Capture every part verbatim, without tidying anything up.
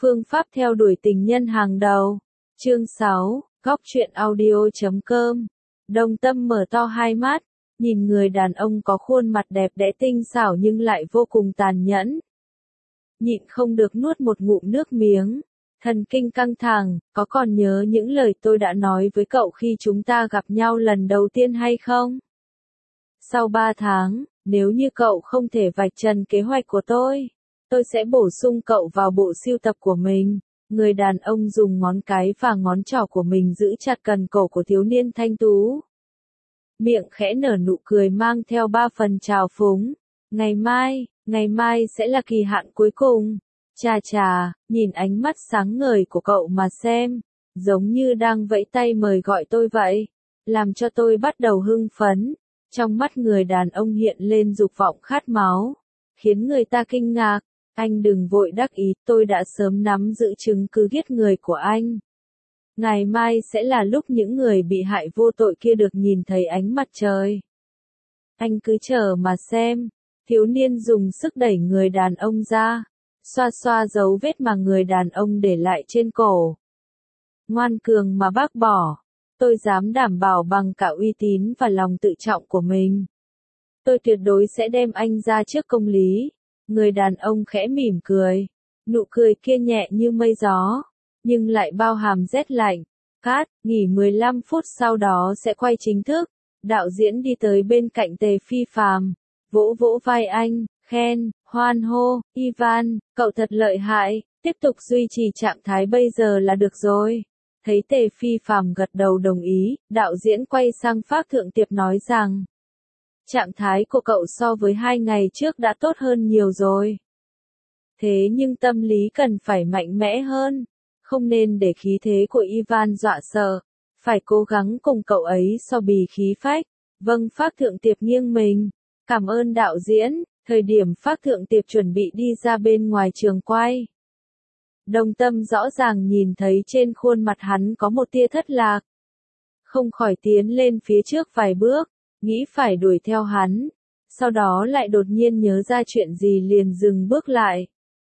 Phương pháp theo đuổi tình nhân hàng đầu. Chương sáu, góc truyện audio chấm com. Đồng Tâm mở to hai mắt, nhìn người đàn ông có khuôn mặt đẹp đẽ tinh xảo nhưng lại vô cùng tàn nhẫn. Nhịn không được nuốt một ngụm nước miếng. Thần kinh căng thẳng, có còn nhớ những lời tôi đã nói với cậu khi chúng ta gặp nhau lần đầu tiên hay không? Sau ba tháng, nếu như cậu không thể vạch trần kế hoạch của tôi, tôi sẽ bổ sung cậu vào bộ sưu tập của mình. Người đàn ông dùng ngón cái và ngón trỏ của mình giữ chặt cần cổ của thiếu niên thanh tú. Miệng khẽ nở nụ cười mang theo ba phần trào phúng. Ngày mai, ngày mai sẽ là kỳ hạn cuối cùng. Chà chà, nhìn ánh mắt sáng ngời của cậu mà xem, giống như đang vẫy tay mời gọi tôi vậy, làm cho tôi bắt đầu hưng phấn. Trong mắt người đàn ông hiện lên dục vọng khát máu, khiến người ta kinh ngạc. Anh đừng vội đắc ý, tôi đã sớm nắm giữ chứng cứ giết người của anh. Ngày mai sẽ là lúc những người bị hại vô tội kia được nhìn thấy ánh mặt trời. Anh cứ chờ mà xem. Thiếu niên dùng sức đẩy người đàn ông ra, xoa xoa dấu vết mà người đàn ông để lại trên cổ. Ngoan cường mà bác bỏ. Tôi dám đảm bảo bằng cả uy tín và lòng tự trọng của mình. Tôi tuyệt đối sẽ đem anh ra trước công lý. Người đàn ông khẽ mỉm cười. Nụ cười kia nhẹ như mây gió, nhưng lại bao hàm rét lạnh. Cát, nghỉ mười lăm phút sau đó sẽ quay chính thức. Đạo diễn đi tới bên cạnh Tề Phi Phàm, vỗ vỗ vai anh, khen, hoan hô, Ivan, cậu thật lợi hại, tiếp tục duy trì trạng thái bây giờ là được rồi. Thấy Tề Phi Phàm gật đầu đồng ý, đạo diễn quay sang Phác Thượng Tiệp nói rằng, trạng thái của cậu so với hai ngày trước đã tốt hơn nhiều rồi. Thế nhưng tâm lý cần phải mạnh mẽ hơn, không nên để khí thế của Ivan dọa sợ, phải cố gắng cùng cậu ấy so bì khí phách. Vâng, Phác Thượng Tiệp nghiêng mình, cảm ơn đạo diễn. Thời điểm Phác Thượng Tiệp chuẩn bị đi ra bên ngoài trường quay, Đồng Tâm rõ ràng nhìn thấy trên khuôn mặt hắn có một tia thất lạc. Không khỏi tiến lên phía trước vài bước, nghĩ phải đuổi theo hắn, sau đó lại đột nhiên nhớ ra chuyện gì liền dừng bước lại.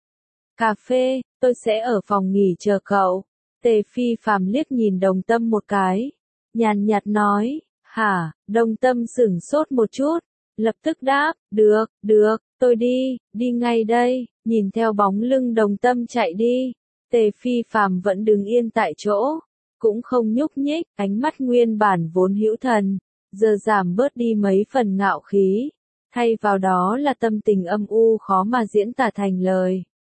Cà phê, tôi sẽ ở phòng nghỉ chờ cậu. Tề Phi Phàm liếc nhìn Đồng Tâm một cái, nhàn nhạt nói, hả? Đồng Tâm sửng sốt một chút, lập tức đáp, được, được, tôi đi, đi ngay đây. Nhìn theo bóng lưng Đồng Tâm chạy đi, Tề Phi Phàm vẫn đứng yên tại chỗ, cũng không nhúc nhích, ánh mắt nguyên bản vốn hữu thần, giờ giảm bớt đi mấy phần ngạo khí, thay vào đó là tâm tình âm u khó mà diễn tả thành lời.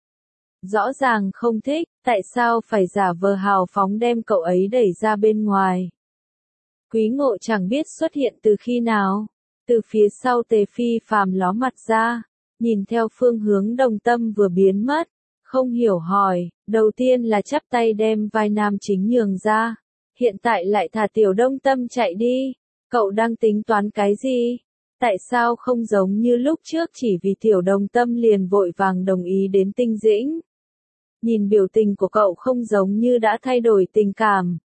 Rõ ràng không thích, tại sao phải giả vờ hào phóng đem cậu ấy đẩy ra bên ngoài. Quý Ngộ chẳng biết xuất hiện từ khi nào, từ phía sau Tề Phi Phàm ló mặt ra, nhìn theo phương hướng Đồng Tâm vừa biến mất, không hiểu hỏi, đầu tiên là chắp tay đem vai nam chính nhường ra, hiện tại lại thả Tiểu Đồng Tâm chạy đi, cậu đang tính toán cái gì? Tại sao không giống như lúc trước chỉ vì Tiểu Đồng Tâm liền vội vàng đồng ý đến Tinh Dĩnh? Nhìn biểu tình của cậu không giống như đã thay đổi tình cảm.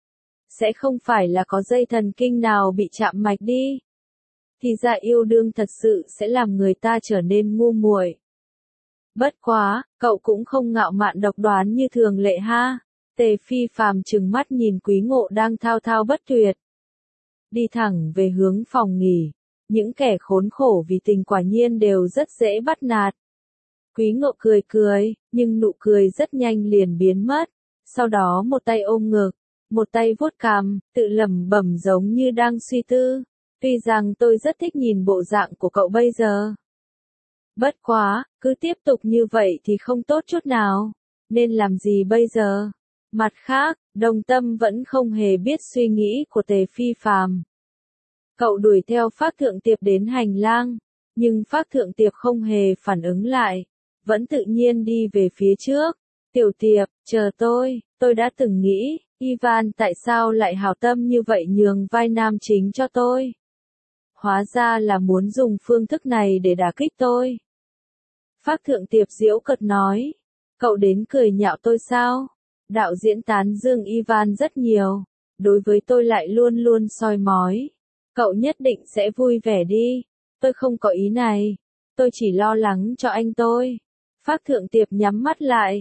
Sẽ không phải là có dây thần kinh nào bị chạm mạch đi? Thì ra yêu đương thật sự sẽ làm người ta trở nên ngu muội. Bất quá, cậu cũng không ngạo mạn độc đoán như thường lệ ha. Tề Phi Phàm trừng mắt nhìn Quý Ngộ đang thao thao bất tuyệt, đi thẳng về hướng phòng nghỉ. Những kẻ khốn khổ vì tình quả nhiên đều rất dễ bắt nạt. Quý Ngộ cười cười, nhưng nụ cười rất nhanh liền biến mất. Sau đó một tay ôm ngực, một tay vuốt cằm, tự lẩm bẩm giống như đang suy tư. Tuy rằng tôi rất thích nhìn bộ dạng của cậu bây giờ. Bất quá, cứ tiếp tục như vậy thì không tốt chút nào. Nên làm gì bây giờ? Mặt khác, Đồng Tâm vẫn không hề biết suy nghĩ của Tề Phi Phàm. Cậu đuổi theo Phác Thượng Tiệp đến hành lang, nhưng Phác Thượng Tiệp không hề phản ứng lại, vẫn tự nhiên đi về phía trước. Tiểu Tiệp, chờ tôi, tôi đã từng nghĩ, Ivan tại sao lại hảo tâm như vậy nhường vai nam chính cho tôi? Hóa ra là muốn dùng phương thức này để đả kích tôi. Phác Thượng Tiệp giễu cợt nói, cậu đến cười nhạo tôi sao? Đạo diễn tán dương Ivan rất nhiều, đối với tôi lại luôn luôn soi mói. Cậu nhất định sẽ vui vẻ đi. Tôi không có ý này, tôi chỉ lo lắng cho anh tôi. Phác Thượng Tiệp nhắm mắt lại,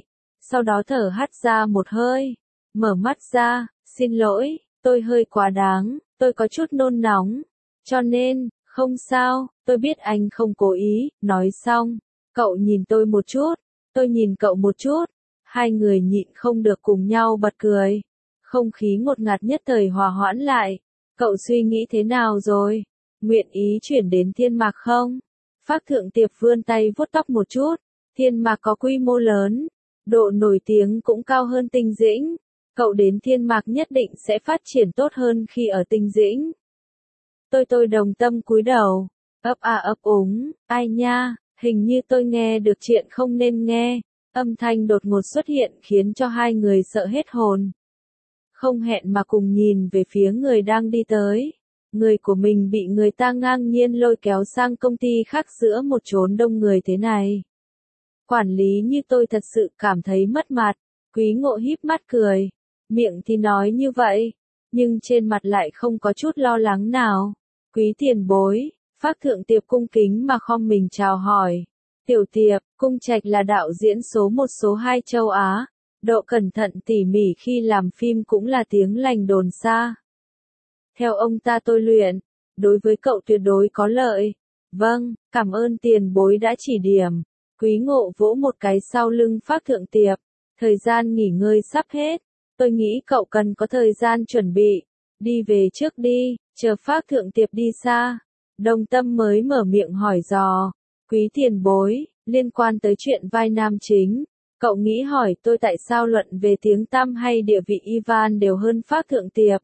sau đó thở hắt ra một hơi, mở mắt ra, xin lỗi, tôi hơi quá đáng, tôi có chút nôn nóng, cho nên, không sao, tôi biết anh không cố ý, nói xong, cậu nhìn tôi một chút, tôi nhìn cậu một chút, hai người nhịn không được cùng nhau bật cười, không khí ngột ngạt nhất thời hòa hoãn lại, cậu suy nghĩ thế nào rồi, nguyện ý chuyển đến Thiên Mạc không? Phác Thượng Tiệp vươn tay vuốt tóc một chút, Thiên Mạc có quy mô lớn, độ nổi tiếng cũng cao hơn Tinh Dĩnh, cậu đến Thiên Mạc nhất định sẽ phát triển tốt hơn khi ở Tinh Dĩnh. Tôi tôi đồng tâm cúi đầu, ấp a ấp úng, ai nha, hình như tôi nghe được chuyện không nên nghe, âm thanh đột ngột xuất hiện khiến cho hai người sợ hết hồn. Không hẹn mà cùng nhìn về phía người đang đi tới, người của mình bị người ta ngang nhiên lôi kéo sang công ty khác giữa một chốn đông người thế này. Quản lý như tôi thật sự cảm thấy mất mặt, Quý Ngộ híp mắt cười, miệng thì nói như vậy, nhưng trên mặt lại không có chút lo lắng nào. Quý tiền bối, Phác Thượng Tiệp cung kính mà khom mình chào hỏi. Tiểu Tiệp, Cung Trạch là đạo diễn số một số hai châu Á, độ cẩn thận tỉ mỉ khi làm phim cũng là tiếng lành đồn xa. Theo ông ta tôi luyện, đối với cậu tuyệt đối có lợi. Vâng, cảm ơn tiền bối đã chỉ điểm. Quý Ngộ vỗ một cái sau lưng Phác Thượng Tiệp, thời gian nghỉ ngơi sắp hết, tôi nghĩ cậu cần có thời gian chuẩn bị, đi về trước đi, chờ Phác Thượng Tiệp đi xa. Đồng Tâm mới mở miệng hỏi dò, Quý tiền bối, liên quan tới chuyện vai nam chính, cậu nghĩ hỏi tôi tại sao luận về tiếng tăm hay địa vị Ivan đều hơn Phác Thượng Tiệp,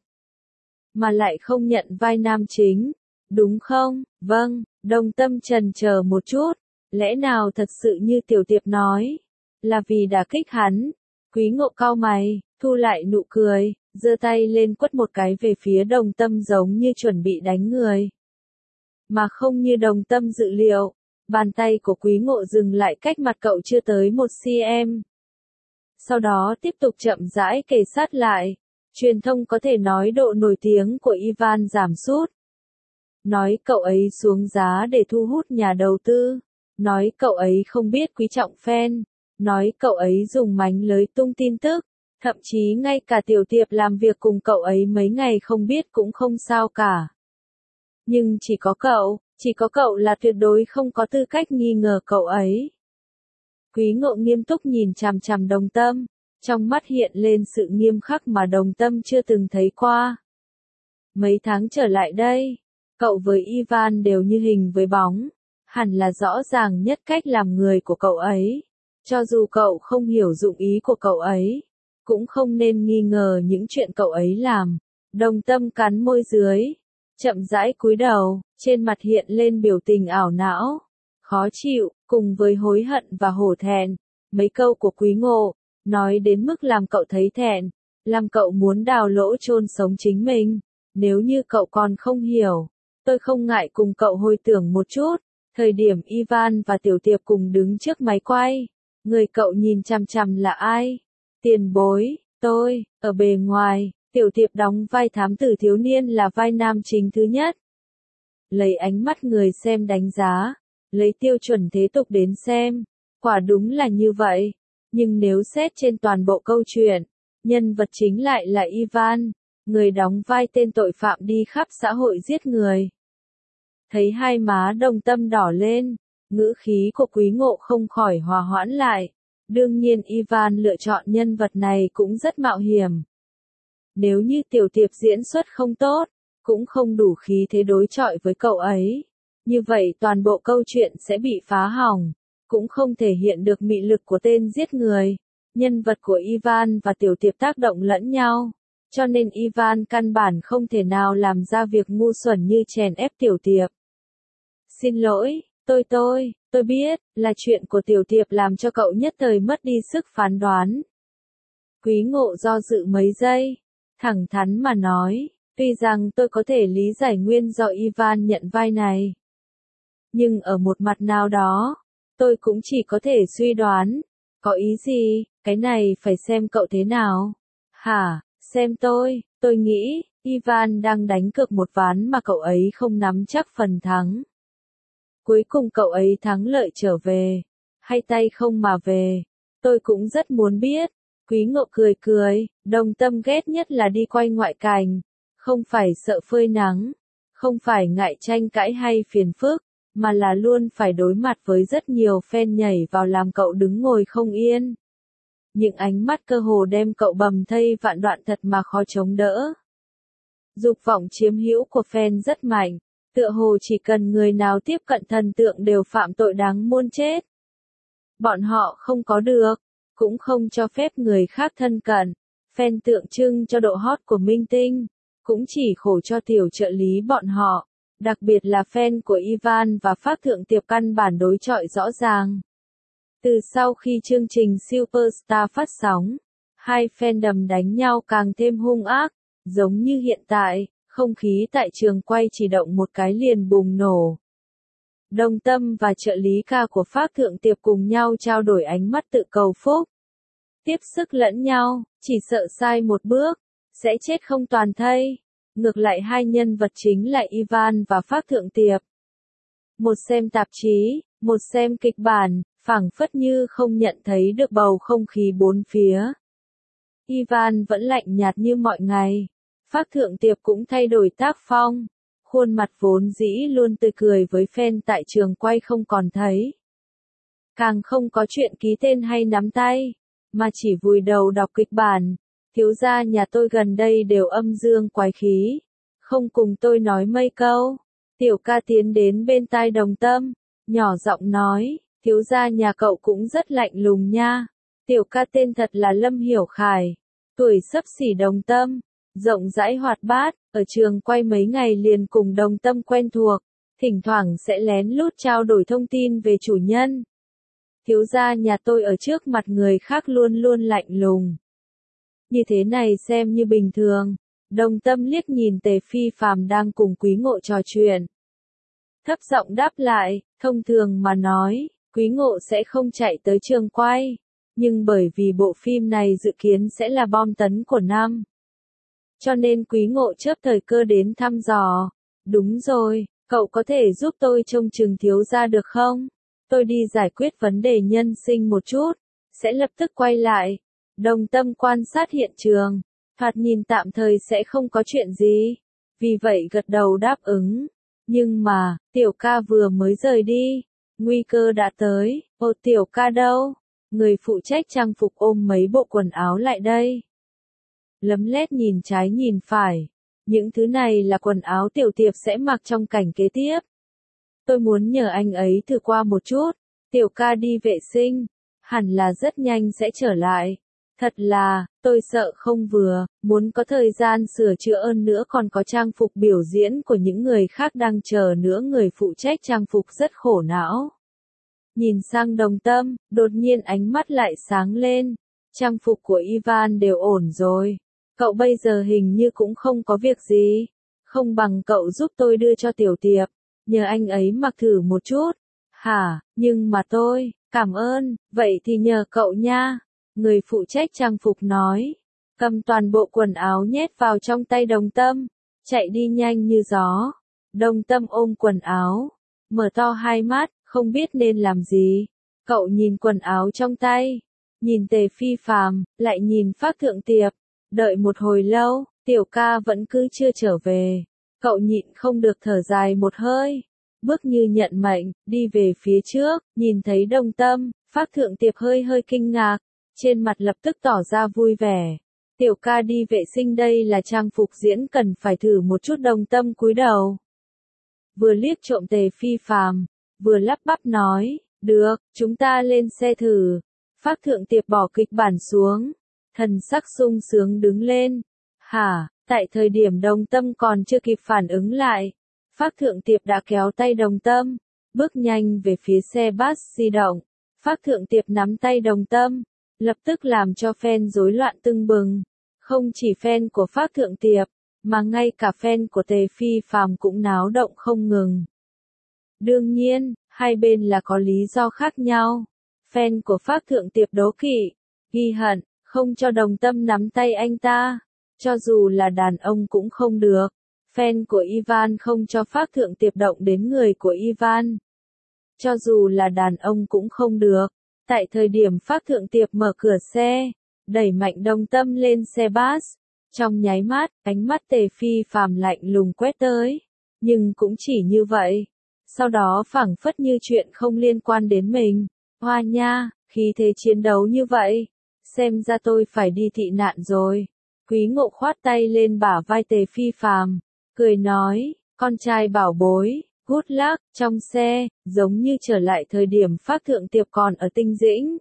mà lại không nhận vai nam chính, đúng không? Vâng, Đồng Tâm chần chờ một chút, lẽ nào thật sự như Tiểu Tiệp nói, là vì đả kích hắn? Quý Ngộ cau mày, thu lại nụ cười, giơ tay lên quất một cái về phía Đồng Tâm giống như chuẩn bị đánh người. Mà không như Đồng Tâm dự liệu, bàn tay của Quý Ngộ dừng lại cách mặt cậu chưa tới một xăng-ti-mét. Sau đó tiếp tục chậm rãi kề sát lại. Truyền thông có thể nói độ nổi tiếng của Ivan giảm sút. Nói cậu ấy xuống giá để thu hút nhà đầu tư. Nói cậu ấy không biết quý trọng fan. Nói cậu ấy dùng mánh lới tung tin tức. Thậm chí ngay cả Tiểu Tiệp làm việc cùng cậu ấy mấy ngày không biết cũng không sao cả. Nhưng chỉ có cậu, chỉ có cậu là tuyệt đối không có tư cách nghi ngờ cậu ấy. Quý Ngộ nghiêm túc nhìn chằm chằm Đồng Tâm, trong mắt hiện lên sự nghiêm khắc mà Đồng Tâm chưa từng thấy qua. Mấy tháng trở lại đây, cậu với Ivan đều như hình với bóng, hẳn là rõ ràng nhất cách làm người của cậu ấy. Cho dù cậu không hiểu dụng ý của cậu ấy, cũng không nên nghi ngờ những chuyện cậu ấy làm. Đồng Tâm cắn môi dưới, chậm rãi cúi đầu, trên mặt hiện lên biểu tình ảo não, khó chịu, cùng với hối hận và hổ thẹn. Mấy câu của Quý Ngộ, nói đến mức làm cậu thấy thẹn, làm cậu muốn đào lỗ chôn sống chính mình. Nếu như cậu còn không hiểu, tôi không ngại cùng cậu hồi tưởng một chút, thời điểm Ivan và Tiểu Tiệp cùng đứng trước máy quay, người cậu nhìn chằm chằm là ai? Tiền bối, tôi, ở bề ngoài, Tiểu Tiệp đóng vai thám tử thiếu niên là vai nam chính thứ nhất. Lấy ánh mắt người xem đánh giá, lấy tiêu chuẩn thế tục đến xem, quả đúng là như vậy. Nhưng nếu xét trên toàn bộ câu chuyện, nhân vật chính lại là Ivan, người đóng vai tên tội phạm đi khắp xã hội giết người. Thấy hai má Đồng Tâm đỏ lên, ngữ khí của Quý Ngộ không khỏi hòa hoãn lại. Đương nhiên Ivan lựa chọn nhân vật này cũng rất mạo hiểm. Nếu như Tiểu Tiệp diễn xuất không tốt, cũng không đủ khí thế đối chọi với cậu ấy, như vậy toàn bộ câu chuyện sẽ bị phá hỏng, cũng không thể hiện được mị lực của tên giết người. Nhân vật của Ivan và Tiểu Tiệp tác động lẫn nhau, cho nên Ivan căn bản không thể nào làm ra việc ngu xuẩn như chèn ép Tiểu Tiệp. Xin lỗi, tôi tôi, tôi biết, là chuyện của Tiểu Tiệp làm cho cậu nhất thời mất đi sức phán đoán. Quý Ngộ do dự mấy giây, thẳng thắn mà nói, tuy rằng tôi có thể lý giải nguyên do Ivan nhận vai này. Nhưng ở một mặt nào đó, tôi cũng chỉ có thể suy đoán. Có ý gì, cái này phải xem cậu thế nào. Hả, xem tôi, tôi nghĩ, Ivan đang đánh cược một ván mà cậu ấy không nắm chắc phần thắng. Cuối cùng cậu ấy thắng lợi trở về, hay tay không mà về. Tôi cũng rất muốn biết. Quý Ngộ cười cười, Đồng Tâm ghét nhất là đi quay ngoại cảnh, không phải sợ phơi nắng, không phải ngại tranh cãi hay phiền phức, mà là luôn phải đối mặt với rất nhiều fan nhảy vào làm cậu đứng ngồi không yên. Những ánh mắt cơ hồ đem cậu bầm thây vạn đoạn thật mà khó chống đỡ. Dục vọng chiếm hữu của fan rất mạnh, tựa hồ chỉ cần người nào tiếp cận thần tượng đều phạm tội đáng muôn chết. Bọn họ không có được, cũng không cho phép người khác thân cận. Fan tượng trưng cho độ hot của minh tinh, cũng chỉ khổ cho tiểu trợ lý bọn họ, đặc biệt là fan của Ivan và Phác Thượng Tiệp căn bản đối chọi rõ ràng. Từ sau khi chương trình Superstar phát sóng, hai fandom đánh nhau càng thêm hung ác, giống như hiện tại, không khí tại trường quay chỉ động một cái liền bùng nổ. Đồng Tâm và trợ lý ca của Phác Thượng Tiệp cùng nhau trao đổi ánh mắt tự cầu phúc. Tiếp sức lẫn nhau, chỉ sợ sai một bước, sẽ chết không toàn thây. Ngược lại hai nhân vật chính là Ivan và Phác Thượng Tiệp. Một xem tạp chí, một xem kịch bản, phảng phất như không nhận thấy được bầu không khí bốn phía. Ivan vẫn lạnh nhạt như mọi ngày. Phác Thượng Tiệp cũng thay đổi tác phong. Khuôn mặt vốn dĩ luôn tươi cười với fan tại trường quay không còn thấy. Càng không có chuyện ký tên hay nắm tay, mà chỉ vùi đầu đọc kịch bản. Thiếu gia nhà tôi gần đây đều âm dương quái khí, không cùng tôi nói mấy câu. Tiểu ca tiến đến bên tai Đồng Tâm, nhỏ giọng nói, thiếu gia nhà cậu cũng rất lạnh lùng nha. Tiểu ca tên thật là Lâm Hiểu Khải, tuổi xấp xỉ Đồng Tâm, rộng rãi hoạt bát, ở trường quay mấy ngày liền cùng Đồng Tâm quen thuộc, thỉnh thoảng sẽ lén lút trao đổi thông tin về chủ nhân. Thiếu gia nhà tôi ở trước mặt người khác luôn luôn lạnh lùng. Như thế này xem như bình thường. Đồng Tâm liếc nhìn Tề Phi Phàm đang cùng Quý Ngộ trò chuyện. Thấp giọng đáp lại, thông thường mà nói, Quý Ngộ sẽ không chạy tới trường quay. Nhưng bởi vì bộ phim này dự kiến sẽ là bom tấn của năm. Cho nên Quý Ngộ chớp thời cơ đến thăm dò. Đúng rồi, cậu có thể giúp tôi trông chừng thiếu gia được không? Tôi đi giải quyết vấn đề nhân sinh một chút, sẽ lập tức quay lại. Đồng Tâm quan sát hiện trường, thoạt nhìn tạm thời sẽ không có chuyện gì. Vì vậy gật đầu đáp ứng. Nhưng mà, tiểu ca vừa mới rời đi, nguy cơ đã tới. Ô tiểu ca đâu? Người phụ trách trang phục ôm mấy bộ quần áo lại đây. Lấm lét nhìn trái nhìn phải. Những thứ này là quần áo tiểu tiệp sẽ mặc trong cảnh kế tiếp. Tôi muốn nhờ anh ấy thử qua một chút. Tiểu ca đi vệ sinh, hẳn là rất nhanh sẽ trở lại. Thật là, tôi sợ không vừa, muốn có thời gian sửa chữa hơn nữa còn có trang phục biểu diễn của những người khác đang chờ nữa. Người phụ trách trang phục rất khổ não. Nhìn sang Đồng Tâm, đột nhiên ánh mắt lại sáng lên. Trang phục của Ivan đều ổn rồi. Cậu bây giờ hình như cũng không có việc gì. Không bằng cậu giúp tôi đưa cho Tiểu Tiệp, nhờ anh ấy mặc thử một chút. Hả, nhưng mà tôi, cảm ơn, vậy thì nhờ cậu nha. Người phụ trách trang phục nói, cầm toàn bộ quần áo nhét vào trong tay Đồng Tâm, chạy đi nhanh như gió. Đồng Tâm ôm quần áo, mở to hai mắt, không biết nên làm gì. Cậu nhìn quần áo trong tay, nhìn Tề Phi Phàm, lại nhìn Phác Thượng Tiệp. Đợi một hồi lâu, tiểu ca vẫn cứ chưa trở về. Cậu nhịn không được thở dài một hơi. Bước như nhận mệnh, đi về phía trước, nhìn thấy Đồng Tâm, Phác Thượng Tiệp hơi hơi kinh ngạc. Trên mặt lập tức tỏ ra vui vẻ. Tiểu ca đi vệ sinh đây là trang phục diễn cần phải thử một chút. Đồng Tâm cúi đầu. Vừa liếc trộm Tề Phi Phàm, vừa lắp bắp nói, được, chúng ta lên xe thử. Phác Thượng Tiệp bỏ kịch bản xuống. Thần sắc sung sướng đứng lên. Hả, tại thời điểm Đồng Tâm còn chưa kịp phản ứng lại. Phác Thượng Tiệp đã kéo tay Đồng Tâm, bước nhanh về phía xe bus di động. Phác Thượng Tiệp nắm tay Đồng Tâm, lập tức làm cho fan rối loạn tưng bừng. Không chỉ fan của Phác Thượng Tiệp, mà ngay cả fan của Tề Phi Phàm cũng náo động không ngừng. Đương nhiên, hai bên là có lý do khác nhau. Fan của Phác Thượng Tiệp đố kỵ, ghi hận, không cho Đồng Tâm nắm tay anh ta. Cho dù là đàn ông cũng không được. Fan của Ivan không cho Phác Thượng Tiệp động đến người của Ivan. Cho dù là đàn ông cũng không được. Tại thời điểm Phác Thượng Tiệp mở cửa xe, đẩy mạnh Đồng Tâm lên xe bus. Trong nháy mắt, ánh mắt Tề Phi Phàm lạnh lùng quét tới. Nhưng cũng chỉ như vậy. Sau đó phảng phất như chuyện không liên quan đến mình. Hoa nha, khí thế chiến đấu như vậy. Xem ra tôi phải đi thị nạn rồi. Quý Ngộ khoát tay lên bả vai Tề Phi Phàm, cười nói, con trai bảo bối, good luck, trong xe, giống như trở lại thời điểm Phác Thượng Tiệp còn ở Tinh Dĩnh.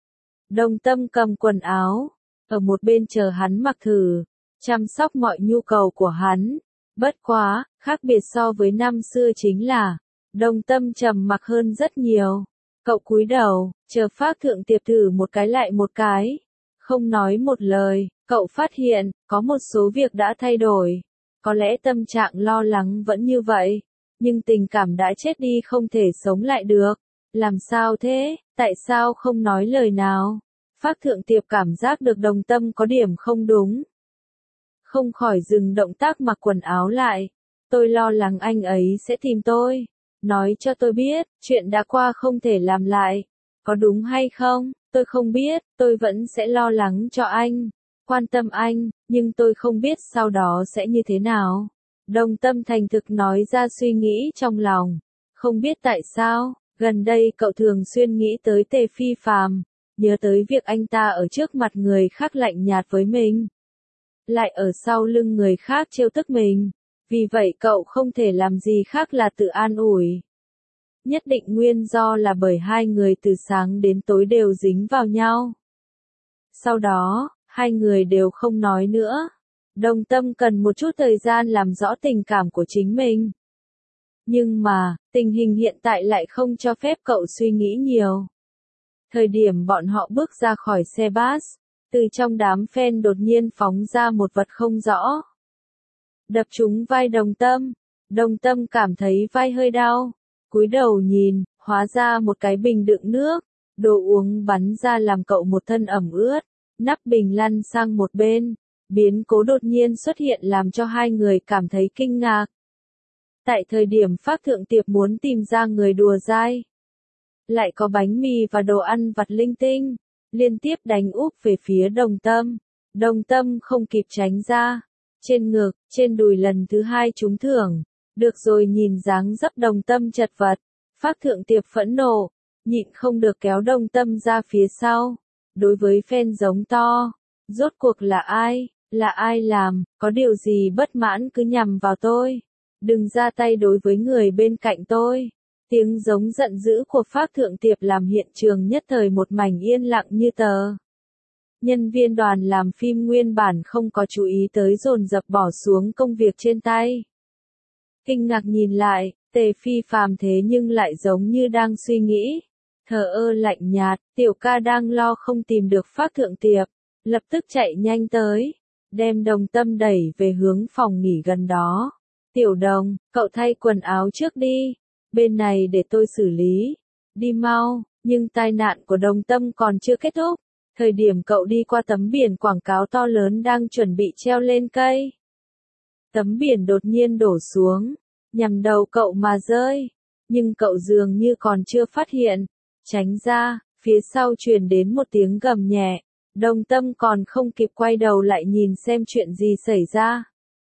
Đồng Tâm cầm quần áo, ở một bên chờ hắn mặc thử, chăm sóc mọi nhu cầu của hắn. Bất quá, khác biệt so với năm xưa chính là, Đồng Tâm trầm mặc hơn rất nhiều. Cậu cúi đầu, chờ Phác Thượng Tiệp thử một cái lại một cái. Không nói một lời, cậu phát hiện, có một số việc đã thay đổi. Có lẽ tâm trạng lo lắng vẫn như vậy, nhưng tình cảm đã chết đi không thể sống lại được. Làm sao thế, tại sao không nói lời nào? Phác Thượng Tiệp cảm giác được Đồng Tâm có điểm không đúng. Không khỏi dừng động tác mặc quần áo lại. Tôi lo lắng anh ấy sẽ tìm tôi. Nói cho tôi biết, chuyện đã qua không thể làm lại. Có đúng hay không? Tôi không biết, tôi vẫn sẽ lo lắng cho anh, quan tâm anh, nhưng tôi không biết sau đó sẽ như thế nào. Đồng Tâm thành thực nói ra suy nghĩ trong lòng. Không biết tại sao, gần đây cậu thường xuyên nghĩ tới Tề Phi Phàm, nhớ tới việc anh ta ở trước mặt người khác lạnh nhạt với mình, lại ở sau lưng người khác trêu tức mình. Vì vậy cậu không thể làm gì khác là tự an ủi. Nhất định nguyên do là bởi hai người từ sáng đến tối đều dính vào nhau. Sau đó, hai người đều không nói nữa. Đồng Tâm cần một chút thời gian làm rõ tình cảm của chính mình. Nhưng mà, tình hình hiện tại lại không cho phép cậu suy nghĩ nhiều. Thời điểm bọn họ bước ra khỏi xe bus, từ trong đám fan đột nhiên phóng ra một vật không rõ. Đập trúng vai Đồng Tâm. Đồng Tâm cảm thấy vai hơi đau. Cúi đầu nhìn, hóa ra một cái bình đựng nước. Đồ uống bắn ra làm cậu một thân ẩm ướt. Nắp bình lăn sang một bên. Biến cố đột nhiên xuất hiện làm cho hai người cảm thấy kinh ngạc. Tại thời điểm Phác Thượng Tiệp muốn tìm ra người đùa dai, lại có bánh mì và đồ ăn vặt linh tinh, liên tiếp đánh úp về phía Đồng Tâm. Đồng Tâm không kịp tránh ra. Trên ngực, trên đùi lần thứ hai trúng thưởng. Được rồi, nhìn dáng dấp Đồng Tâm chật vật. Phác Thượng Tiệp phẫn nộ, nhịn không được kéo Đồng Tâm ra phía sau. Đối với fan giống to, rốt cuộc là ai, là ai làm, có điều gì bất mãn cứ nhằm vào tôi. Đừng ra tay đối với người bên cạnh tôi. Tiếng giống giận dữ của Phác Thượng Tiệp làm hiện trường nhất thời một mảnh yên lặng như tờ. Nhân viên đoàn làm phim nguyên bản không có chú ý tới dồn dập bỏ xuống công việc trên tay. Kinh ngạc nhìn lại, Tề Phi Phàm thế nhưng lại giống như đang suy nghĩ. Thờ ơ lạnh nhạt, tiểu ca đang lo không tìm được Phác Thượng Tiệp. Lập tức chạy nhanh tới, đem Đồng Tâm đẩy về hướng phòng nghỉ gần đó. Tiểu Đồng, cậu thay quần áo trước đi. Bên này để tôi xử lý. Đi mau, nhưng tai nạn của Đồng Tâm còn chưa kết thúc. Thời điểm cậu đi qua tấm biển quảng cáo to lớn đang chuẩn bị treo lên cây. Tấm biển đột nhiên đổ xuống, nhằm đầu cậu mà rơi. Nhưng cậu dường như còn chưa phát hiện. Tránh ra, phía sau truyền đến một tiếng gầm nhẹ. Đồng Tâm còn không kịp quay đầu lại nhìn xem chuyện gì xảy ra.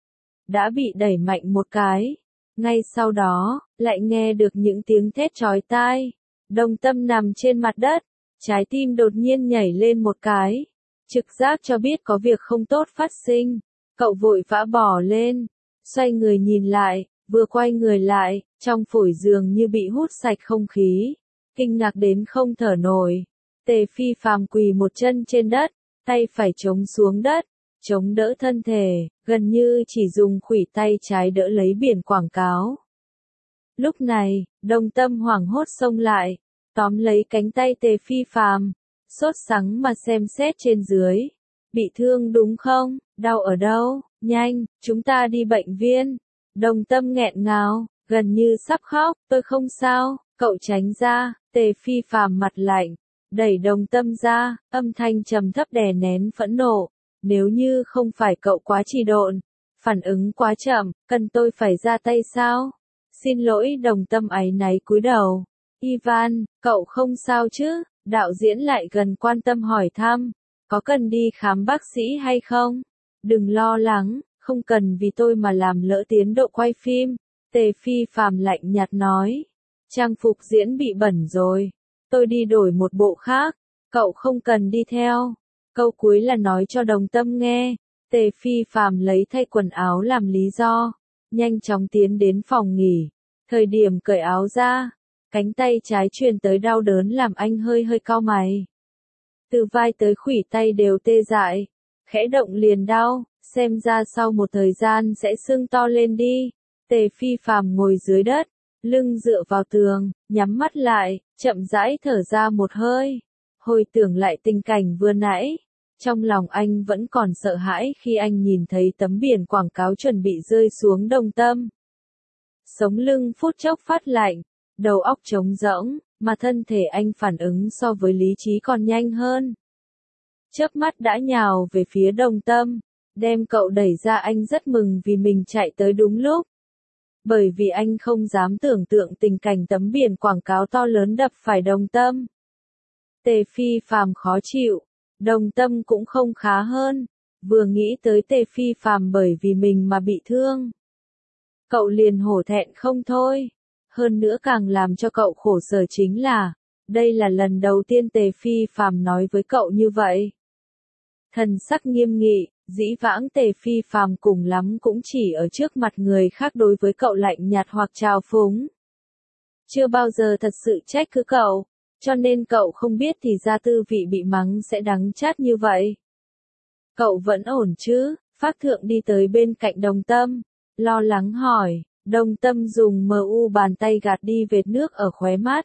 Đã bị đẩy mạnh một cái. Ngay sau đó, lại nghe được những tiếng thét chói tai. Đồng Tâm nằm trên mặt đất. Trái tim đột nhiên nhảy lên một cái. Trực giác cho biết có việc không tốt phát sinh. Cậu vội vã bỏ lên. Xoay người nhìn lại, vừa quay người lại, trong phổi dường như bị hút sạch không khí. Kinh ngạc đến không thở nổi. Tề Phi Phàm quỳ một chân trên đất, tay phải chống xuống đất, chống đỡ thân thể, gần như chỉ dùng khuỷu tay trái đỡ lấy biển quảng cáo. Lúc này, Đồng Tâm hoảng hốt xông lại, tóm lấy cánh tay Tề Phi Phàm, sốt sắng mà xem xét trên dưới. Bị thương đúng không? Đau ở đâu? Nhanh, chúng ta đi bệnh viện. Đồng Tâm nghẹn ngào, gần như sắp khóc. Tôi không sao. Cậu tránh ra. Tề Phi Phàm mặt lạnh, đẩy Đồng Tâm ra, âm thanh trầm thấp đè nén phẫn nộ. Nếu như không phải cậu quá trì độn, phản ứng quá chậm, cần tôi phải ra tay sao? Xin lỗi. Đồng Tâm áy náy cúi đầu. Ivan, cậu không sao chứ? Đạo diễn lại gần quan tâm hỏi thăm, có cần đi khám bác sĩ hay không? Đừng lo lắng, không cần vì tôi mà làm lỡ tiến độ quay phim. Tề Phi Phàm lạnh nhạt nói, trang phục diễn bị bẩn rồi, tôi đi đổi một bộ khác, cậu không cần đi theo. Câu cuối là nói cho Đồng Tâm nghe. Tề Phi Phàm lấy thay quần áo làm lý do, nhanh chóng tiến đến phòng nghỉ. Thời điểm cởi áo ra, cánh tay trái truyền tới đau đớn làm anh hơi hơi cau mày. Từ vai tới khuỷu tay đều tê dại, khẽ động liền đau, xem ra sau một thời gian sẽ sưng to lên đi. Tề Phi Phàm ngồi dưới đất, lưng dựa vào tường, nhắm mắt lại, chậm rãi thở ra một hơi. Hồi tưởng lại tình cảnh vừa nãy, trong lòng anh vẫn còn sợ hãi khi anh nhìn thấy tấm biển quảng cáo chuẩn bị rơi xuống Đồng Tâm. Sống lưng phút chốc phát lạnh, đầu óc trống rỗng, mà thân thể anh phản ứng so với lý trí còn nhanh hơn. Chớp mắt đã nhào về phía Đồng Tâm, đem cậu đẩy ra. Anh rất mừng vì mình chạy tới đúng lúc. Bởi vì anh không dám tưởng tượng tình cảnh tấm biển quảng cáo to lớn đập phải Đồng Tâm. Tề Phi Phàm khó chịu, Đồng Tâm cũng không khá hơn, vừa nghĩ tới Tề Phi Phàm bởi vì mình mà bị thương. Cậu liền hổ thẹn không thôi. Hơn nữa càng làm cho cậu khổ sở chính là, đây là lần đầu tiên Tề Phi Phàm nói với cậu như vậy. Thần sắc nghiêm nghị, dĩ vãng Tề Phi Phàm cùng lắm cũng chỉ ở trước mặt người khác đối với cậu lạnh nhạt hoặc trào phúng. Chưa bao giờ thật sự trách cứ cậu, cho nên cậu không biết thì ra tư vị bị mắng sẽ đắng chát như vậy. Cậu vẫn ổn chứ? Phác Thượng đi tới bên cạnh Đồng Tâm, lo lắng hỏi. Đồng Tâm dùng mờ u bàn tay gạt đi vệt nước ở khóe mắt.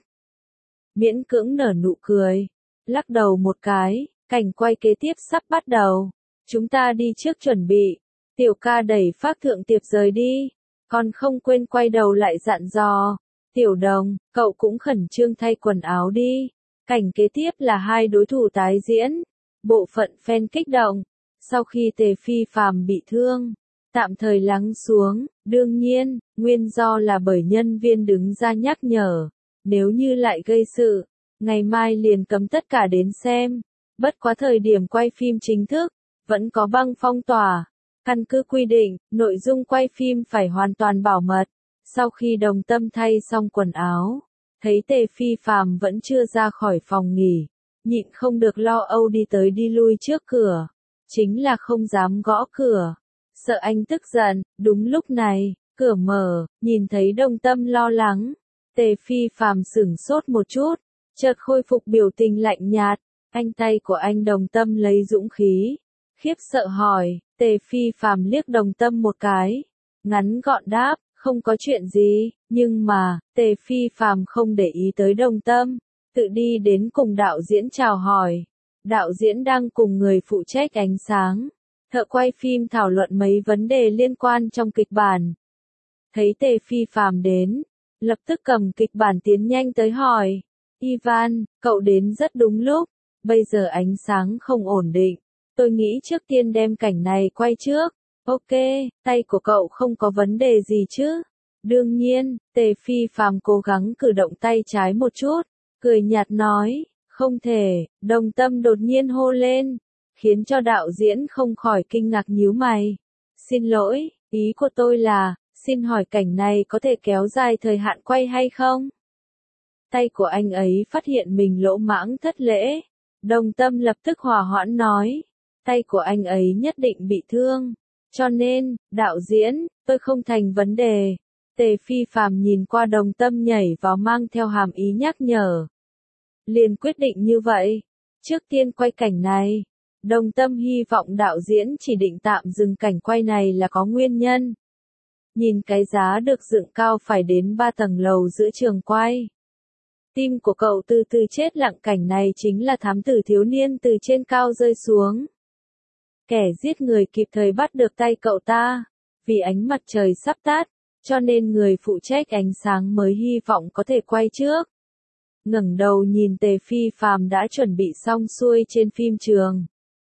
Miễn cưỡng nở nụ cười, lắc đầu một cái, cảnh quay kế tiếp sắp bắt đầu. Chúng ta đi trước chuẩn bị. Tiểu ca đẩy Phác Thượng Tiệp rời đi, còn không quên quay đầu lại dặn dò. Tiểu Đồng, cậu cũng khẩn trương thay quần áo đi. Cảnh kế tiếp là hai đối thủ tái diễn. Bộ phận fan kích động. Sau khi Tề Phi Phàm bị thương, tạm thời lắng xuống, đương nhiên, nguyên do là bởi nhân viên đứng ra nhắc nhở. Nếu như lại gây sự, ngày mai liền cấm tất cả đến xem. Bất quá thời điểm quay phim chính thức, vẫn có băng phong tỏa. Căn cứ quy định, nội dung quay phim phải hoàn toàn bảo mật. Sau khi Đồng Tâm thay xong quần áo, thấy Tề Phi Phàm vẫn chưa ra khỏi phòng nghỉ, nhịn không được lo âu đi tới đi lui trước cửa. Chính là không dám gõ cửa, sợ anh tức giận. Đúng lúc này, cửa mở, nhìn thấy Đồng Tâm lo lắng. Tề Phi Phàm sửng sốt một chút, chợt khôi phục biểu tình lạnh nhạt. Anh tay của anh Đồng Tâm lấy dũng khí, khiếp sợ hỏi. Tề Phi Phàm liếc Đồng Tâm một cái, ngắn gọn đáp, không có chuyện gì. Nhưng mà, Tề Phi Phàm không để ý tới Đồng Tâm, tự đi đến cùng đạo diễn chào hỏi. Đạo diễn đang cùng người phụ trách ánh sáng, thợ quay phim thảo luận mấy vấn đề liên quan trong kịch bản. Thấy Tề Phi Phàm đến, lập tức cầm kịch bản tiến nhanh tới hỏi. Ivan, cậu đến rất đúng lúc, bây giờ ánh sáng không ổn định. Tôi nghĩ trước tiên đem cảnh này quay trước. Ok, tay của cậu không có vấn đề gì chứ? Đương nhiên. Tề Phi Phàm cố gắng cử động tay trái một chút, cười nhạt nói, không thể. Đồng Tâm đột nhiên hô lên, khiến cho đạo diễn không khỏi kinh ngạc nhíu mày. Xin lỗi, ý của tôi là, xin hỏi cảnh này có thể kéo dài thời hạn quay hay không? Tay của anh ấy phát hiện mình lỗ mãng thất lễ. Đồng Tâm lập tức hòa hoãn nói, tay của anh ấy nhất định bị thương. Cho nên, đạo diễn, tôi không thành vấn đề. Tề Phi Phàm nhìn qua Đồng Tâm nhảy vào mang theo hàm ý nhắc nhở. Liền quyết định như vậy. Trước tiên quay cảnh này, Đồng Tâm hy vọng đạo diễn chỉ định tạm dừng cảnh quay này là có nguyên nhân. Nhìn cái giá được dựng cao phải đến ba tầng lầu giữa trường quay. Tim của cậu từ từ chết lặng. Cảnh này chính là thám tử thiếu niên từ trên cao rơi xuống. Kẻ giết người kịp thời bắt được tay cậu ta. Vì ánh mặt trời sắp tắt, cho nên người phụ trách ánh sáng mới hy vọng có thể quay trước. Ngẩng đầu nhìn Tề Phi Phàm đã chuẩn bị xong xuôi trên phim trường.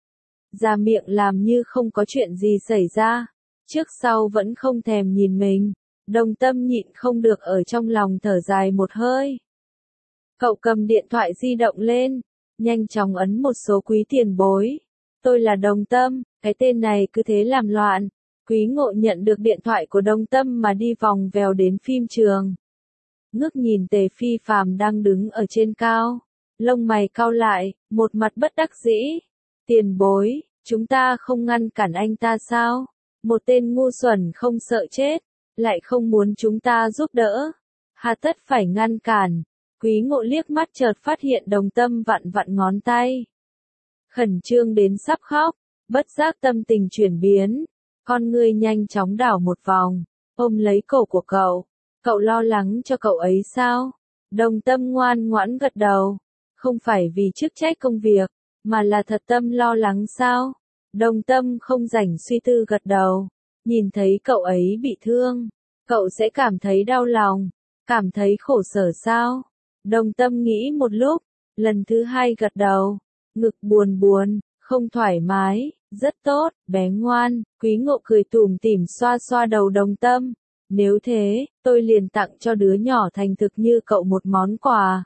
Ra miệng làm như không có chuyện gì xảy ra. Trước sau vẫn không thèm nhìn mình. Đồng Tâm nhịn không được ở trong lòng thở dài một hơi. Cậu cầm điện thoại di động lên, nhanh chóng ấn một số quý tiền bối. Tôi là Đồng Tâm, cái tên này cứ thế làm loạn. Quý Ngộ nhận được điện thoại của Đồng Tâm mà đi vòng vèo đến phim trường. Ngước nhìn Tề Phi Phàm đang đứng ở trên cao, lông mày cau lại, một mặt bất đắc dĩ. Tiền bối, chúng ta không ngăn cản anh ta sao? Một tên ngu xuẩn không sợ chết, lại không muốn chúng ta giúp đỡ. Hà tất phải ngăn cản. Quý Ngộ liếc mắt chợt phát hiện Đồng Tâm vặn vặn ngón tay. Khẩn trương đến sắp khóc, bất giác tâm tình chuyển biến. Con ngươi nhanh chóng đảo một vòng, ôm lấy cổ của cậu. Cậu lo lắng cho cậu ấy sao? Đồng Tâm ngoan ngoãn gật đầu. Không phải vì chức trách công việc, mà là thật tâm lo lắng sao? Đồng Tâm không rảnh suy tư gật đầu. Nhìn thấy cậu ấy bị thương, cậu sẽ cảm thấy đau lòng, cảm thấy khổ sở sao? Đồng Tâm nghĩ một lúc, lần thứ hai gật đầu. Ngực buồn buồn, không thoải mái, rất tốt, bé ngoan. Quý Ngộ cười tủm tỉm xoa xoa đầu Đồng Tâm. Nếu thế, tôi liền tặng cho đứa nhỏ thành thực như cậu một món quà.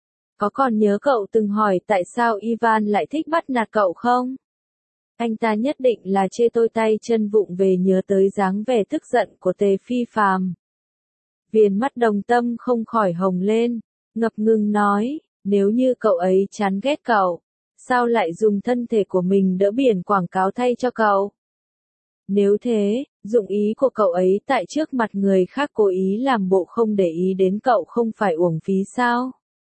Có còn nhớ cậu từng hỏi tại sao Ivan lại thích bắt nạt cậu không? Anh ta nhất định là chê tôi tay chân vụng về, nhớ tới dáng vẻ tức giận của Tề Phi Phàm. Viền mắt Đồng Tâm không khỏi hồng lên, ngập ngừng nói, nếu như cậu ấy chán ghét cậu, sao lại dùng thân thể của mình đỡ biển quảng cáo thay cho cậu? Nếu thế, dụng ý của cậu ấy tại trước mặt người khác cố ý làm bộ không để ý đến cậu không phải uổng phí sao?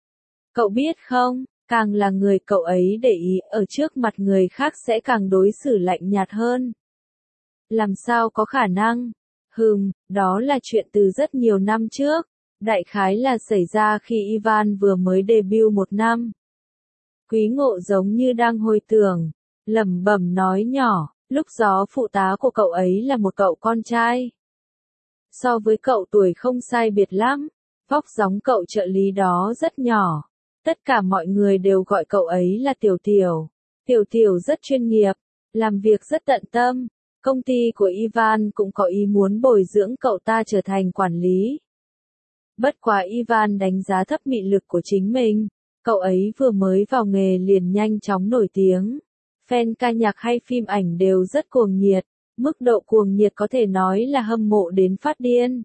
Cậu biết không, càng là người cậu ấy để ý ở trước mặt người khác sẽ càng đối xử lạnh nhạt hơn. Làm sao có khả năng? Hừm, đó là chuyện từ rất nhiều năm trước. Đại khái là xảy ra khi Ivan vừa mới debut một năm. Quý Ngộ giống như đang hồi tưởng, lẩm bẩm nói nhỏ, lúc đó phụ tá của cậu ấy là một cậu con trai. So với cậu tuổi không sai biệt lắm, vóc dáng cậu trợ lý đó rất nhỏ. Tất cả mọi người đều gọi cậu ấy là Tiểu Tiểu. Tiểu Tiểu rất chuyên nghiệp, làm việc rất tận tâm. Công ty của Ivan cũng có ý muốn bồi dưỡng cậu ta trở thành quản lý. Bất quá Ivan đánh giá thấp mị lực của chính mình. Cậu ấy vừa mới vào nghề liền nhanh chóng nổi tiếng. Fan ca nhạc hay phim ảnh đều rất cuồng nhiệt. Mức độ cuồng nhiệt có thể nói là hâm mộ đến phát điên.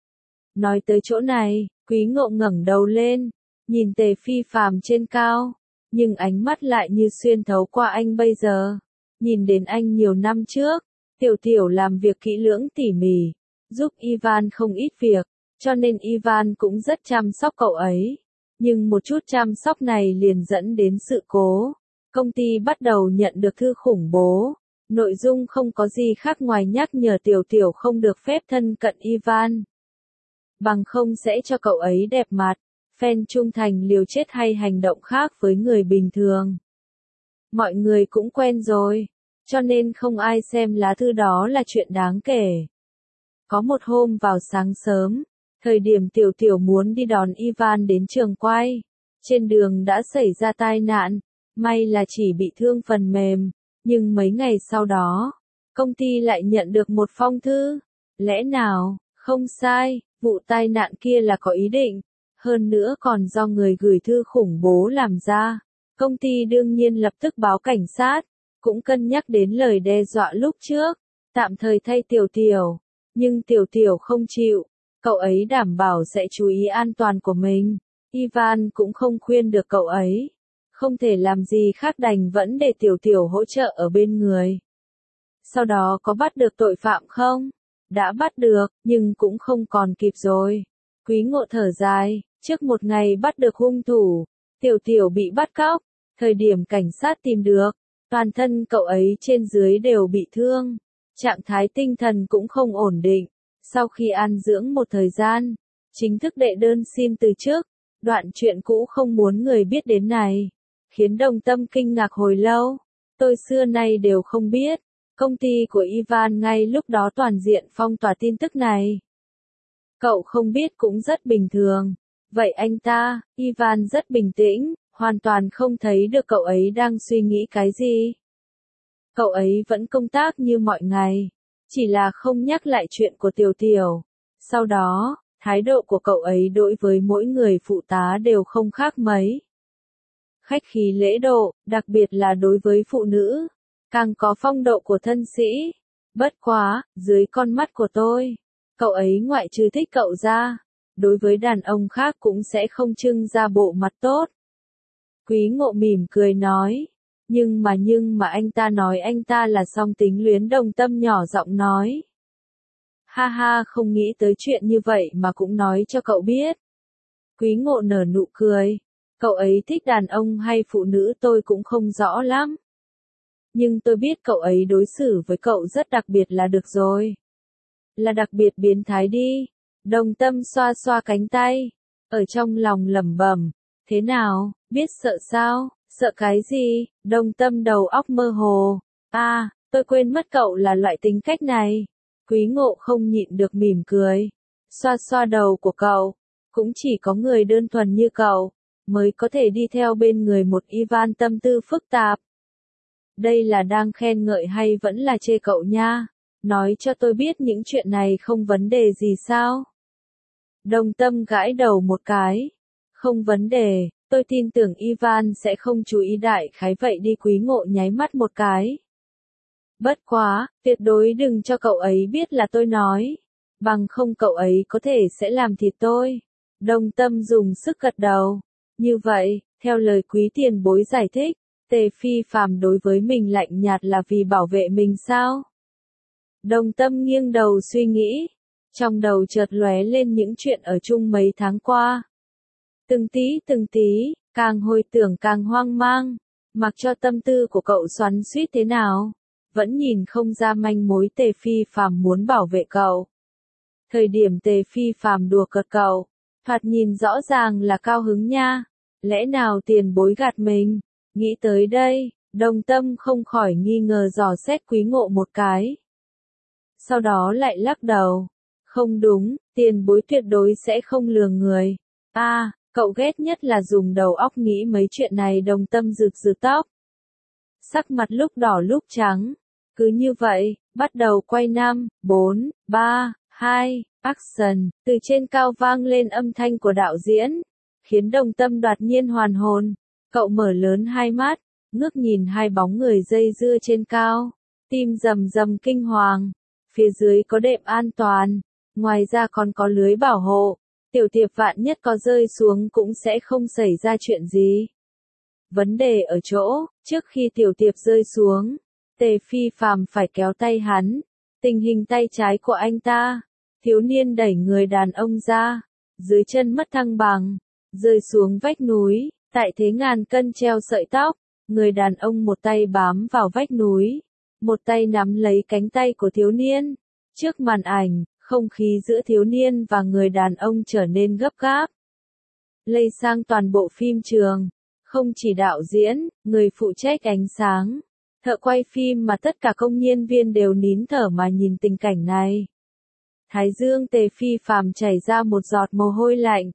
Nói tới chỗ này, Quý Ngộ ngẩng đầu lên, nhìn Tề Phi Phàm trên cao, nhưng ánh mắt lại như xuyên thấu qua anh bây giờ. Nhìn đến anh nhiều năm trước, Tiểu Tiểu làm việc kỹ lưỡng tỉ mỉ, giúp Ivan không ít việc, cho nên Ivan cũng rất chăm sóc cậu ấy. Nhưng một chút chăm sóc này liền dẫn đến sự cố. Công ty bắt đầu nhận được thư khủng bố. Nội dung không có gì khác ngoài nhắc nhở Tiểu Tiểu không được phép thân cận Ivan. Bằng không sẽ cho cậu ấy đẹp mặt, fan trung thành liều chết hay hành động khác với người bình thường. Mọi người cũng quen rồi, cho nên không ai xem lá thư đó là chuyện đáng kể. Có một hôm vào sáng sớm, thời điểm Tiểu Tiểu muốn đi đón Ivan đến trường quay, trên đường đã xảy ra tai nạn, may là chỉ bị thương phần mềm, nhưng mấy ngày sau đó, công ty lại nhận được một phong thư. Lẽ nào, không sai, vụ tai nạn kia là có ý định, hơn nữa còn do người gửi thư khủng bố làm ra. Công ty đương nhiên lập tức báo cảnh sát, cũng cân nhắc đến lời đe dọa lúc trước, tạm thời thay Tiểu Tiểu, nhưng Tiểu Tiểu không chịu. Cậu ấy đảm bảo sẽ chú ý an toàn của mình. Ivan cũng không khuyên được cậu ấy. Không thể làm gì khác đành vẫn để Tiểu Tiểu hỗ trợ ở bên người. Sau đó có bắt được tội phạm không? Đã bắt được, nhưng cũng không còn kịp rồi. Quý Ngộ thở dài, trước một ngày bắt được hung thủ, Tiểu Tiểu bị bắt cóc. Thời điểm cảnh sát tìm được, toàn thân cậu ấy trên dưới đều bị thương. Trạng thái tinh thần cũng không ổn định. Sau khi an dưỡng một thời gian, chính thức đệ đơn xin từ chức. Đoạn chuyện cũ không muốn người biết đến này, khiến Đồng Tâm kinh ngạc hồi lâu. Tôi xưa nay đều không biết, công ty của Ivan ngay lúc đó toàn diện phong tỏa tin tức này. Cậu không biết cũng rất bình thường. Vậy anh ta, Ivan rất bình tĩnh, hoàn toàn không thấy được cậu ấy đang suy nghĩ cái gì. Cậu ấy vẫn công tác như mọi ngày, chỉ là không nhắc lại chuyện của Tiểu Tiểu. Sau đó, Thái độ của cậu ấy đối với mỗi người phụ tá đều không khác mấy. Khách khí lễ độ, đặc biệt là đối với phụ nữ, càng có phong độ của thân sĩ. Bất quá, dưới con mắt của tôi, cậu ấy ngoại trừ thích cậu ra, đối với đàn ông khác cũng sẽ không trưng ra bộ mặt tốt. Quý Ngộ mỉm cười nói, nhưng mà nhưng mà anh ta nói anh ta là song tính luyến. Đồng Tâm nhỏ giọng nói. Ha ha, không nghĩ tới chuyện như vậy mà cũng nói cho cậu biết. Quý Ngộ nở nụ cười, cậu ấy thích đàn ông hay phụ nữ tôi cũng không rõ lắm. Nhưng tôi biết cậu ấy đối xử với cậu rất đặc biệt là được rồi. Là đặc biệt biến thái đi. Đồng Tâm xoa xoa cánh tay, ở trong lòng lẩm bẩm, thế nào, biết sợ sao, sợ cái gì? Đồng Tâm đầu óc mơ hồ, à, tôi quên mất cậu là loại tính cách này. Quý Ngộ không nhịn được mỉm cười, xoa xoa đầu của cậu, cũng chỉ có người đơn thuần như cậu, mới có thể đi theo bên người một Ivan tâm tư phức tạp. Đây là đang khen ngợi hay vẫn là chê cậu nha? Nói cho tôi biết những chuyện này không vấn đề gì sao? Đồng Tâm gãi đầu một cái. Không vấn đề, tôi tin tưởng Ivan sẽ không chú ý đại khái vậy đi. Quý Ngộ nháy mắt một cái. Bất quá, tuyệt đối đừng cho cậu ấy biết là tôi nói. Bằng không cậu ấy có thể sẽ làm thịt tôi. Đồng Tâm dùng sức gật đầu. Như vậy, theo lời quý tiền bối giải thích, Tề Phi Phàm đối với mình lạnh nhạt là vì bảo vệ mình sao? Đồng Tâm nghiêng đầu suy nghĩ. Trong đầu chợt lóe lên những chuyện ở chung mấy tháng qua. Từng tí từng tí, càng hồi tưởng càng hoang mang. Mặc cho tâm tư của cậu xoắn xuýt thế nào, vẫn nhìn không ra manh mối Tề Phi Phàm muốn bảo vệ cậu. Thời điểm Tề Phi Phàm đùa cợt cậu, thoạt nhìn rõ ràng là cao hứng nha. Lẽ nào tiền bối gạt mình? Nghĩ tới đây, Đồng Tâm không khỏi nghi ngờ dò xét Quý Ngộ một cái. Sau đó lại lắc đầu. Không đúng, tiền bối tuyệt đối sẽ không lừa người. A, à, cậu ghét nhất là dùng đầu óc nghĩ mấy chuyện này. Đồng Tâm rực rực tóc. Sắc mặt lúc đỏ lúc trắng. Cứ như vậy, bắt đầu quay năm, bốn, ba, hai, action. Từ trên cao vang lên âm thanh của đạo diễn, khiến Đồng Tâm đột nhiên hoàn hồn. Cậu mở lớn hai mắt, ngước nhìn hai bóng người dây dưa trên cao. Tim rầm rầm kinh hoàng. Phía dưới có đệm an toàn. Ngoài ra còn có lưới bảo hộ. Tiểu Tiệp vạn nhất có rơi xuống cũng sẽ không xảy ra chuyện gì. Vấn đề ở chỗ, trước khi Tiểu Tiệp rơi xuống, Tề Phi Phàm phải kéo tay hắn. Tình hình tay trái của anh ta, thiếu niên đẩy người đàn ông ra, dưới chân mất thăng bằng, rơi xuống vách núi, tại thế ngàn cân treo sợi tóc, người đàn ông một tay bám vào vách núi, một tay nắm lấy cánh tay của thiếu niên. Trước màn ảnh, không khí giữa thiếu niên và người đàn ông trở nên gấp gáp. Lây sang toàn bộ phim trường, không chỉ đạo diễn, người phụ trách ánh sáng, thợ quay phim mà tất cả công nhân viên đều nín thở mà nhìn tình cảnh này. Thái dương Tề Phi Phàm chảy ra một giọt mồ hôi lạnh.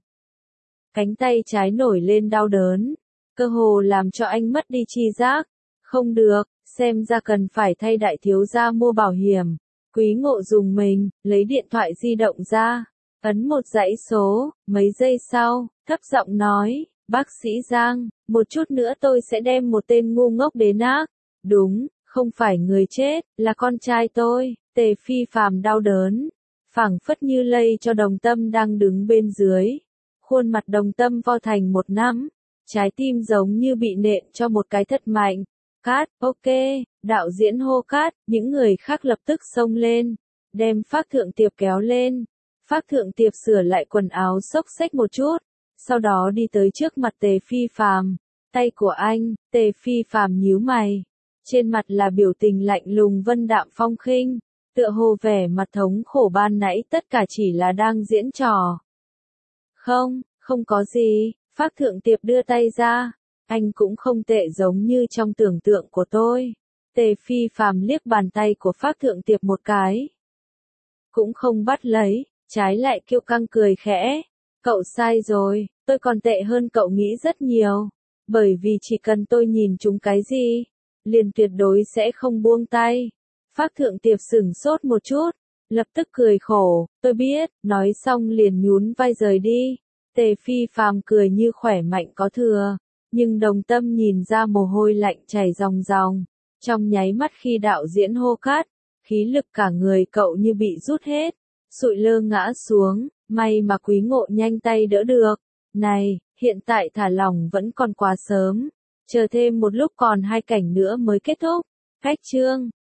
Cánh tay trái nổi lên đau đớn, cơ hồ làm cho anh mất đi tri giác. Không được, xem ra cần phải thay đại thiếu gia mua bảo hiểm. Quý Ngộ dùng mình, lấy điện thoại di động ra, ấn một dãy số. Mấy giây sau, thấp giọng nói, bác sĩ Giang, một chút nữa tôi sẽ đem một tên ngu ngốc đến ác. Đúng, không phải người chết, là con trai tôi. Tề Phi Phàm đau đớn, phảng phất như lây cho Đồng Tâm đang đứng bên dưới. Khuôn mặt Đồng Tâm vo thành một nắm, trái tim giống như bị nện cho một cái thật mạnh. Cát, ok, đạo diễn hô cát, những người khác lập tức xông lên, đem Phác Thượng Tiệp kéo lên. Phác Thượng Tiệp sửa lại quần áo xốc xếch một chút, sau đó đi tới trước mặt Tề Phi Phàm. Tay của anh. Tề Phi Phàm nhíu mày, trên mặt là biểu tình lạnh lùng vân đạm phong khinh, tựa hồ vẻ mặt thống khổ ban nãy tất cả chỉ là đang diễn trò. Không, không có gì. Phác Thượng Tiệp đưa tay ra. Anh cũng không tệ giống như trong tưởng tượng của tôi. Tề Phi Phàm liếc bàn tay của Phác Thượng Tiệp một cái, cũng không bắt lấy, trái lại kiêu căng cười khẽ. Cậu sai rồi, tôi còn tệ hơn cậu nghĩ rất nhiều. Bởi vì chỉ cần tôi nhìn chúng cái gì, liền tuyệt đối sẽ không buông tay. Phác Thượng Tiệp sửng sốt một chút, lập tức cười khổ, tôi biết, nói xong liền nhún vai rời đi. Tề Phi Phàm cười như khỏe mạnh có thừa, nhưng Đồng Tâm nhìn ra mồ hôi lạnh chảy ròng ròng. Trong nháy mắt khi đạo diễn hô cắt, khí lực cả người cậu như bị rút hết, sụi lơ ngã xuống, may mà Quý Ngộ nhanh tay đỡ được. Này, hiện tại thả lỏng vẫn còn quá sớm, chờ thêm một lúc còn hai cảnh nữa mới kết thúc. Khách trương